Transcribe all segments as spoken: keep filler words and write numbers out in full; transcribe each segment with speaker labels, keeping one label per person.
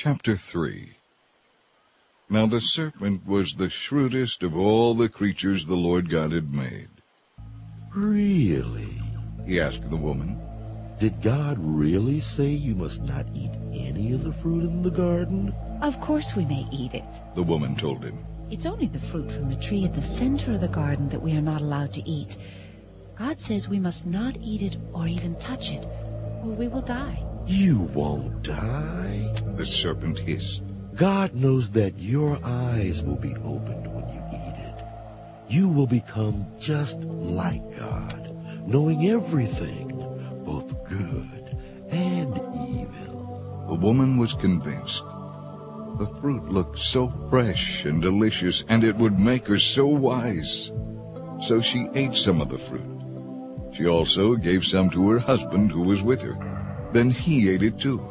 Speaker 1: Chapter three. Now the serpent was the shrewdest of all the creatures the Lord God had made.
Speaker 2: Really?
Speaker 1: He asked the woman.
Speaker 2: Did God really say you must not eat any of the fruit in the garden?
Speaker 3: Of course we may eat it.
Speaker 1: The woman told him.
Speaker 3: It's only the fruit from the tree at the center of the garden that we are not allowed to eat. God says we must not eat it or even touch it, or we will die.
Speaker 2: You won't die.
Speaker 1: The serpent hissed.
Speaker 2: God knows that your eyes will be opened when you eat it. You will become just like God, knowing everything, both good and evil.
Speaker 1: The woman was convinced. The fruit looked so fresh and delicious, and it would make her so wise. So she ate some of the fruit. She also gave some to her husband who was with her. Then he ate it too.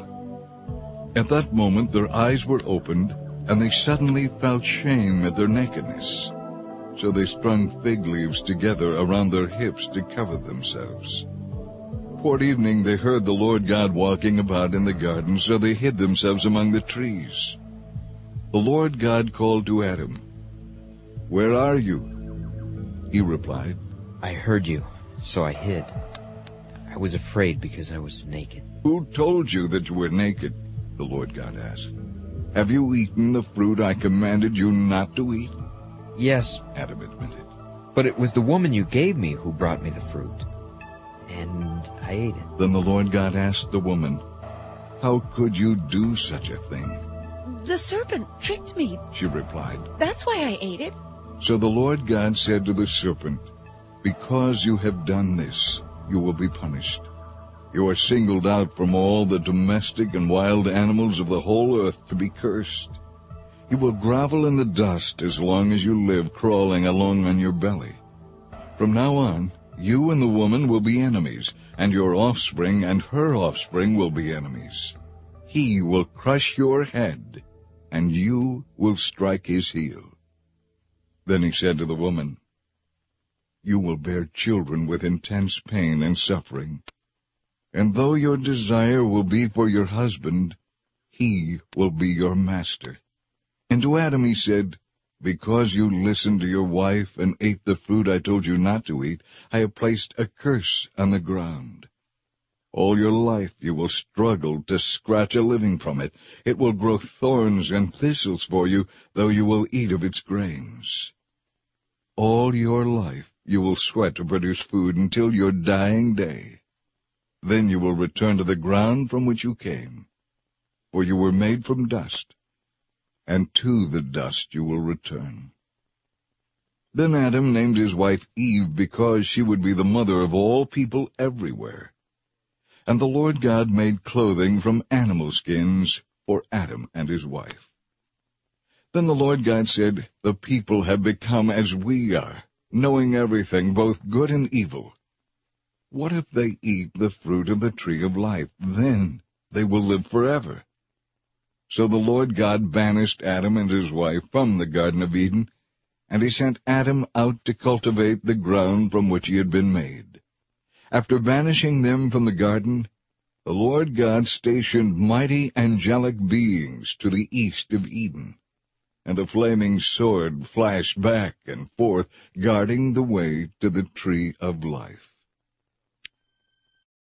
Speaker 1: At that moment their eyes were opened, and they suddenly felt shame at their nakedness. So they strung fig leaves together around their hips to cover themselves. Toward evening they heard the Lord God walking about in the garden, so they hid themselves among the trees. The Lord God called to Adam, "Where are you?" He replied,
Speaker 4: "I heard you, so I hid. I was afraid because I was naked."
Speaker 1: "Who told you that you were naked?" the Lord God asked. "Have you eaten the fruit I commanded you not to eat?"
Speaker 4: "Yes,"
Speaker 1: Adam admitted.
Speaker 4: "but it was the woman you gave me who brought me the fruit, and I ate it."
Speaker 1: Then the Lord God asked the woman, "How could you do such a thing?"
Speaker 3: The serpent tricked me.
Speaker 1: She replied.
Speaker 3: That's why I ate it.
Speaker 1: So the Lord God said to the serpent, "Because you have done this, you will be punished. You are singled out from all the domestic and wild animals of the whole earth to be cursed. You will grovel in the dust as long as you live, crawling along on your belly. From now on, you and the woman will be enemies, and your offspring and her offspring will be enemies. He will crush your head, and you will strike his heel." Then he said to the woman, "You will bear children with intense pain and suffering. And though your desire will be for your husband, he will be your master." And to Adam he said, "Because you listened to your wife and ate the fruit I told you not to eat, I have placed a curse on the ground. All your life you will struggle to scratch a living from it. It will grow thorns and thistles for you, though you will eat of its grains. All your life you will sweat to produce food until your dying day. Then you will return to the ground from which you came, for you were made from dust, and to the dust you will return." Then Adam named his wife Eve because she would be the mother of all people everywhere. And the Lord God made clothing from animal skins for Adam and his wife. Then the Lord God said, "The people have become as we are, knowing everything, both good and evil. What if they eat the fruit of the tree of life? Then they will live forever." So the Lord God banished Adam and his wife from the Garden of Eden, and he sent Adam out to cultivate the ground from which he had been made. After banishing them from the garden, the Lord God stationed mighty angelic beings to the east of Eden, and a flaming sword flashed back and forth, guarding the way to the tree of life.